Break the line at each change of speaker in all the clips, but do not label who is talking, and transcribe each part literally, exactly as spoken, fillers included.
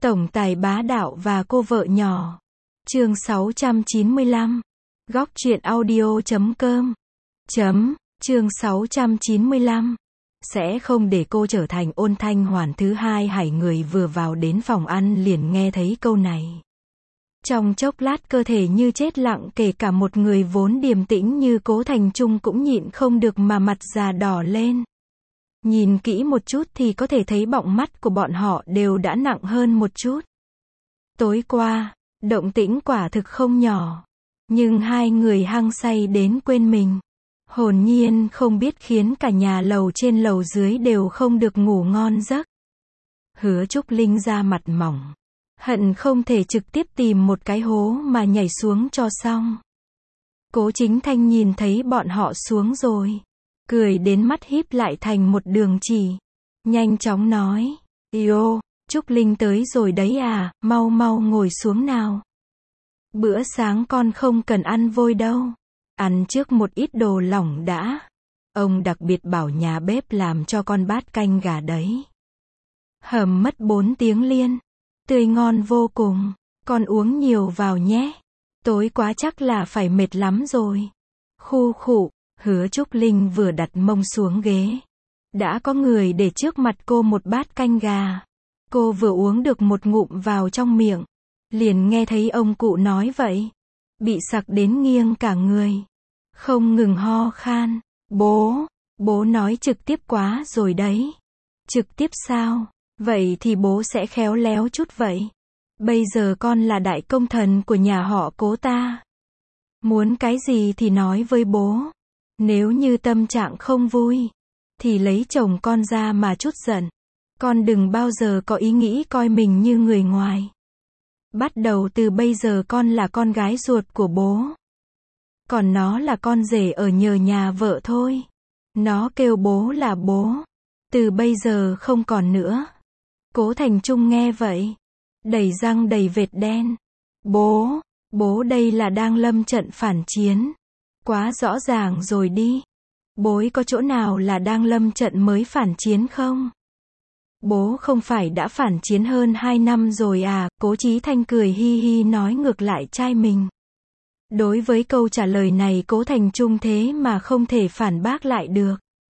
Tổng tài bá đạo và cô vợ nhỏ. Chương sáu trăm chín mươi lăm. Góc truyện audio chấm com. Chấm. Chương sáu trăm chín mươi lăm. Sẽ không để cô trở thành Ôn Thanh Hoàn thứ hai. Hải người vừa vào đến phòng ăn liền nghe thấy câu này. Trong chốc lát cơ thể như chết lặng, kể cả một người vốn điềm tĩnh như Cố Thành Trung cũng nhịn không được mà mặt già đỏ lên. Nhìn kỹ một chút thì có thể thấy bọng mắt của bọn họ đều đã nặng hơn một chút. Tối qua, động tĩnh quả thực không nhỏ. Nhưng hai người hăng say đến quên mình. Hồn nhiên không biết khiến cả nhà lầu trên lầu dưới đều không được ngủ ngon giấc. Hứa Trúc Linh ra mặt mỏng. Hận không thể trực tiếp tìm một cái hố mà nhảy xuống cho xong. Cố Chính Thanh nhìn thấy bọn họ xuống rồi. Cười đến mắt híp lại thành một đường chỉ. Nhanh chóng nói. Yêu, Trúc Linh tới rồi đấy à, mau mau ngồi xuống nào. Bữa sáng con không cần ăn vôi đâu. Ăn trước một ít đồ lỏng đã. Ông đặc biệt bảo nhà bếp làm cho con bát canh gà đấy. Hầm mất bốn tiếng liên. Tươi ngon vô cùng. Con uống nhiều vào nhé. Tối quá chắc là phải mệt lắm rồi. Khu khụ. Hứa Trúc Linh vừa đặt mông xuống ghế. Đã có người để trước mặt cô một bát canh gà. Cô vừa uống được một ngụm vào trong miệng. Liền nghe thấy ông cụ nói vậy. Bị sặc đến nghiêng cả người. Không ngừng ho khan. Bố, bố nói trực tiếp quá rồi đấy. Trực tiếp sao? Vậy thì bố sẽ khéo léo chút vậy. Bây giờ con là đại công thần của nhà họ Cố ta. Muốn cái gì thì nói với bố. Nếu như tâm trạng không vui, thì lấy chồng con ra mà chút giận. Con đừng bao giờ có ý nghĩ coi mình như người ngoài. Bắt đầu từ bây giờ con là con gái ruột của bố. Còn nó là con rể ở nhờ nhà vợ thôi. Nó kêu bố là bố. Từ bây giờ không còn nữa. Cố Thành Trung nghe vậy. Đầy răng đầy vệt đen. Bố, bố đây là đang lâm trận phản chiến. Quá rõ ràng rồi đi. Bố có chỗ nào là đang lâm trận mới phản chiến không? Bố không phải đã phản chiến hơn hai năm rồi à? Cố Chí Thanh cười hi hi nói ngược lại trai mình. Đối với câu trả lời này Cố Thành Trung thế mà không thể phản bác lại được.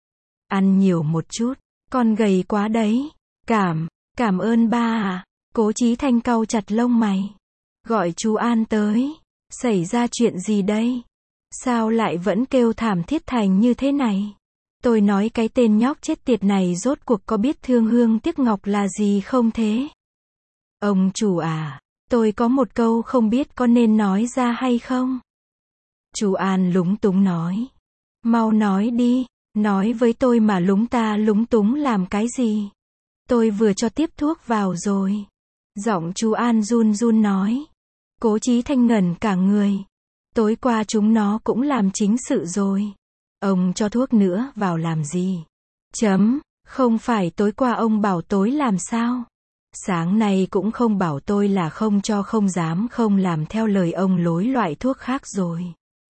Ăn nhiều một chút, con gầy quá đấy. Cảm, cảm ơn ba à. Cố Chí Thanh cau chặt lông mày. Gọi chú An tới. Xảy ra chuyện gì đây? Sao lại vẫn kêu thảm thiết thành như thế này? Tôi nói cái tên nhóc chết tiệt này rốt cuộc có biết thương hương tiếc ngọc là gì không thế? Ông chủ à, tôi có một câu không biết có nên nói ra hay không? Chú An lúng túng nói. Mau nói đi, nói với tôi mà lúng ta lúng túng làm cái gì? Tôi vừa cho tiếp thuốc vào rồi. Giọng chú An run run nói. Cố Chí Thanh ngẩn cả người. Tối qua chúng nó cũng làm chính sự rồi. Ông cho thuốc nữa vào làm gì? Chấm, không phải tối qua ông bảo tối làm sao? Sáng nay cũng không bảo tôi là không cho không dám không làm theo lời ông lối loại thuốc khác rồi.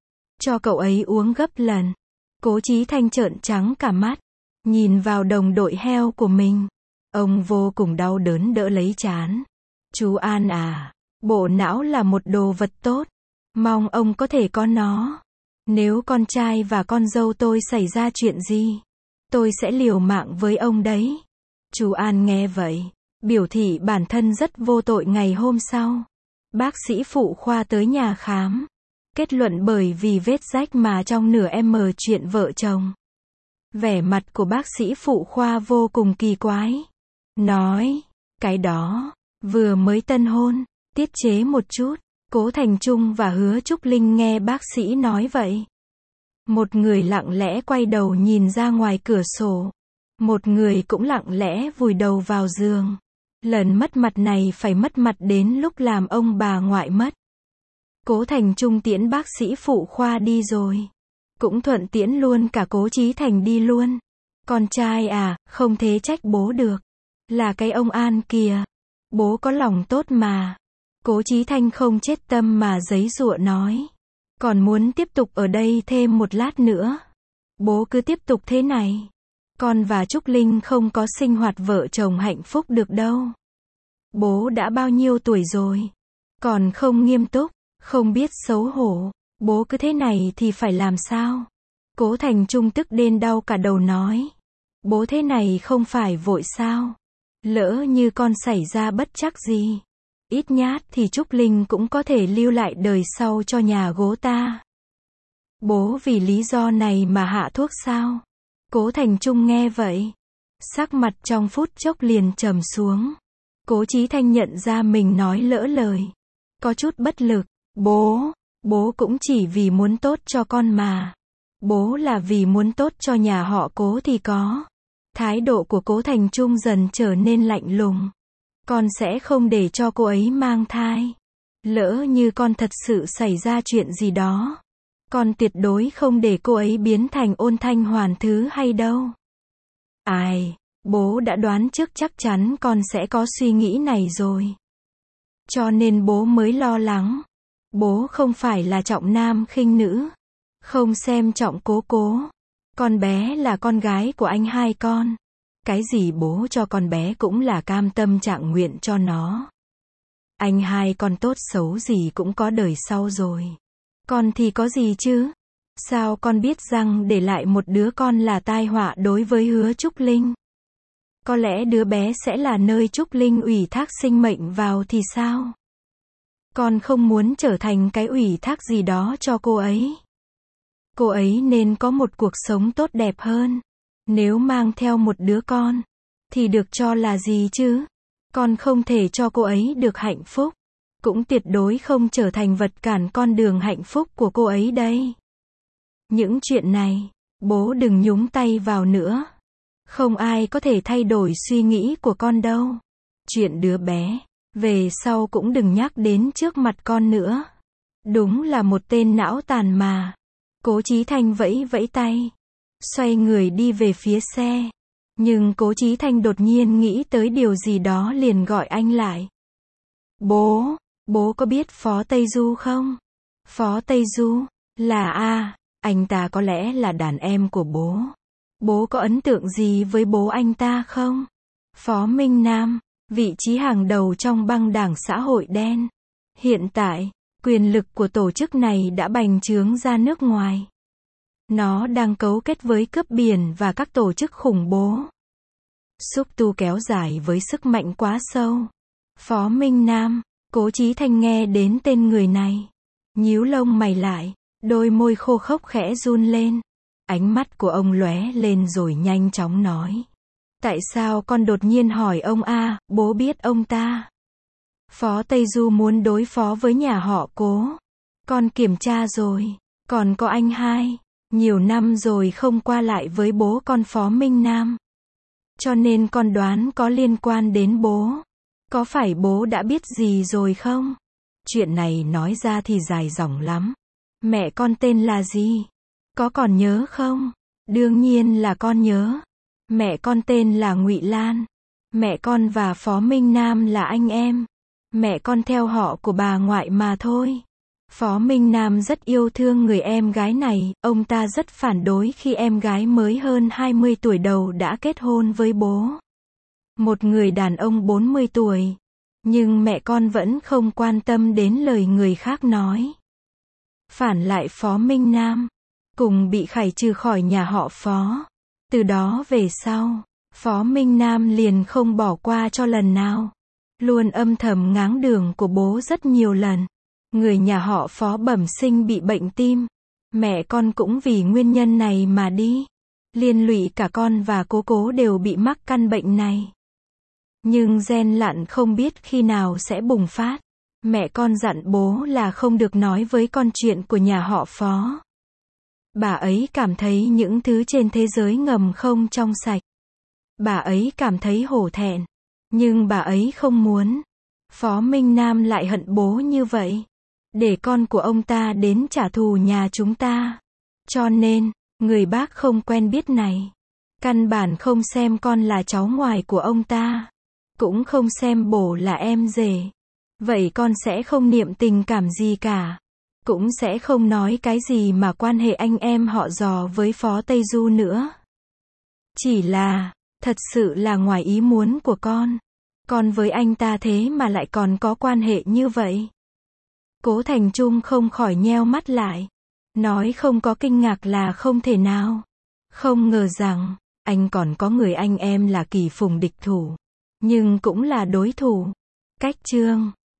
Cho cậu ấy uống gấp lần. Cố Chí Thanh trợn trắng cả mắt. Nhìn vào đồng đội heo của mình. Ông vô cùng đau đớn đỡ lấy trán. Chú An à, bộ não là một đồ vật tốt. Mong ông có thể có nó. Nếu con trai và con dâu tôi xảy ra chuyện gì, tôi sẽ liều mạng với ông đấy. Chú An nghe vậy, biểu thị bản thân rất vô tội. Ngày hôm sau, bác sĩ phụ khoa tới nhà khám. Kết luận bởi vì vết rách mà trong nửa em chuyện vợ chồng. Vẻ mặt của bác sĩ phụ khoa vô cùng kỳ quái. Nói, cái đó, vừa mới tân hôn, tiết chế một chút. Cố Thành Trung và Hứa Trúc Linh nghe bác sĩ nói vậy. Một người lặng lẽ quay đầu nhìn ra ngoài cửa sổ. Một người cũng lặng lẽ vùi đầu vào giường. Lần mất mặt này phải mất mặt đến lúc làm ông bà ngoại mất. Cố Thành Trung tiễn bác sĩ phụ khoa đi rồi. Cũng thuận tiễn luôn cả Cố Chí Thành đi luôn. Con trai à, không thể trách bố được. Là cái ông An kìa. Bố có lòng tốt mà. Cố Chí Thanh không chết tâm mà giấy giụa nói. Còn muốn tiếp tục ở đây thêm một lát nữa. Bố cứ tiếp tục thế này. Con và Trúc Linh không có sinh hoạt vợ chồng hạnh phúc được đâu. Bố đã bao nhiêu tuổi rồi? Còn không nghiêm túc, không biết xấu hổ. Bố cứ thế này thì phải làm sao? Cố Thành Trung tức đến đau cả đầu nói. Bố thế này không phải vội sao? Lỡ như con xảy ra bất trắc gì. Ít nhát thì Trúc Linh cũng có thể lưu lại đời sau cho nhà gố ta. Bố vì lý do này mà hạ thuốc sao? Cố Thành Trung nghe vậy. Sắc mặt trong phút chốc liền trầm xuống. Cố Chí Thanh nhận ra mình nói lỡ lời. Có chút bất lực. Bố, bố cũng chỉ vì muốn tốt cho con mà. Bố là vì muốn tốt cho nhà họ Cố thì có. Thái độ của Cố Thành Trung dần trở nên lạnh lùng. Con sẽ không để cho cô ấy mang thai. Lỡ như con thật sự xảy ra chuyện gì đó. Con tuyệt đối không để cô ấy biến thành Ôn Thanh Hoàn thứ hay đâu. Ai, bố đã đoán trước chắc chắn con sẽ có suy nghĩ này rồi. Cho nên bố mới lo lắng. Bố không phải là trọng nam khinh nữ. Không xem trọng Cố Cố. Con bé là con gái của anh hai con. Cái gì bố cho con bé cũng là cam tâm trạng nguyện cho nó. Anh hai con tốt xấu gì cũng có đời sau rồi. Con thì có gì chứ? Sao con biết rằng để lại một đứa con là tai họa đối với Hứa Trúc Linh? Có lẽ đứa bé sẽ là nơi Trúc Linh ủy thác sinh mệnh vào thì sao? Con không muốn trở thành cái ủy thác gì đó cho cô ấy. Cô ấy nên có một cuộc sống tốt đẹp hơn. Nếu mang theo một đứa con, thì được cho là gì chứ? Con không thể cho cô ấy được hạnh phúc. Cũng tuyệt đối không trở thành vật cản con đường hạnh phúc của cô ấy đây. Những chuyện này, bố đừng nhúng tay vào nữa. Không ai có thể thay đổi suy nghĩ của con đâu. Chuyện đứa bé, về sau cũng đừng nhắc đến trước mặt con nữa. Đúng là một tên não tàn mà. Cố Chí Thanh vẫy vẫy tay. Xoay người đi về phía xe. Nhưng Cố Chí Thanh đột nhiên nghĩ tới điều gì đó liền gọi anh lại. Bố, bố có biết Phó Tây Du không? Phó Tây Du, là a, anh ta có lẽ là đàn em của bố. Bố có ấn tượng gì với bố anh ta không? Phó Minh Nam, vị trí hàng đầu trong băng đảng xã hội đen. Hiện tại, quyền lực của tổ chức này đã bành trướng ra nước ngoài. Nó đang cấu kết với cướp biển và các tổ chức khủng bố. Xúc tu kéo dài với sức mạnh quá sâu. Phó Minh Nam, Cố Chí Thanh nghe đến tên người này. Nhíu lông mày lại, đôi môi khô khốc khẽ run lên. Ánh mắt của ông lóe lên rồi nhanh chóng nói. Tại sao con đột nhiên hỏi ông a, bố biết ông ta? Phó Tây Du muốn đối phó với nhà họ Cố. Con kiểm tra rồi, còn có anh hai. Nhiều năm rồi không qua lại với bố con Phó Minh Nam. Cho nên con đoán có liên quan đến bố. Có phải bố đã biết gì rồi không? Chuyện này nói ra thì dài dòng lắm. Mẹ con tên là gì? Có còn nhớ không? Đương nhiên là con nhớ. Mẹ con tên là Ngụy Lan. Mẹ con và Phó Minh Nam là anh em. Mẹ con theo họ của bà ngoại mà thôi. Phó Minh Nam rất yêu thương người em gái này, ông ta rất phản đối khi em gái mới hơn hai mươi tuổi đầu đã kết hôn với bố. Một người đàn ông bốn mươi tuổi. Nhưng mẹ con vẫn không quan tâm đến lời người khác nói. Phản lại Phó Minh Nam, cùng bị khải trừ khỏi nhà họ Phó. Từ đó về sau, Phó Minh Nam liền không bỏ qua cho lần nào. Luôn âm thầm ngáng đường của bố rất nhiều lần. Người nhà họ Phó bẩm sinh bị bệnh tim. Mẹ con cũng vì nguyên nhân này mà đi. Liên lụy cả con và Cố Cố đều bị mắc căn bệnh này. Nhưng gen lặn không biết khi nào sẽ bùng phát. Mẹ con dặn bố là không được nói với con chuyện của nhà họ Phó. Bà ấy cảm thấy những thứ trên thế giới ngầm không trong sạch. Bà ấy cảm thấy hổ thẹn. Nhưng bà ấy không muốn Phó Minh Nam lại hận bố như vậy. Để con của ông ta đến trả thù nhà chúng ta. Cho nên, người bác không quen biết này. Căn bản không xem con là cháu ngoại của ông ta. Cũng không xem bố là em rể. Vậy con sẽ không niệm tình cảm gì cả. Cũng sẽ không nói cái gì mà quan hệ anh em họ dò với Phó Tây Du nữa. Chỉ là, thật sự là ngoài ý muốn của con. Con với anh ta thế mà lại còn có quan hệ như vậy. Cố Thành Trung không khỏi nheo mắt lại. Nói không có kinh ngạc là không thể nào. Không ngờ rằng, anh còn có người anh em là kỳ phùng địch thủ. Nhưng cũng là đối thủ. Cách chương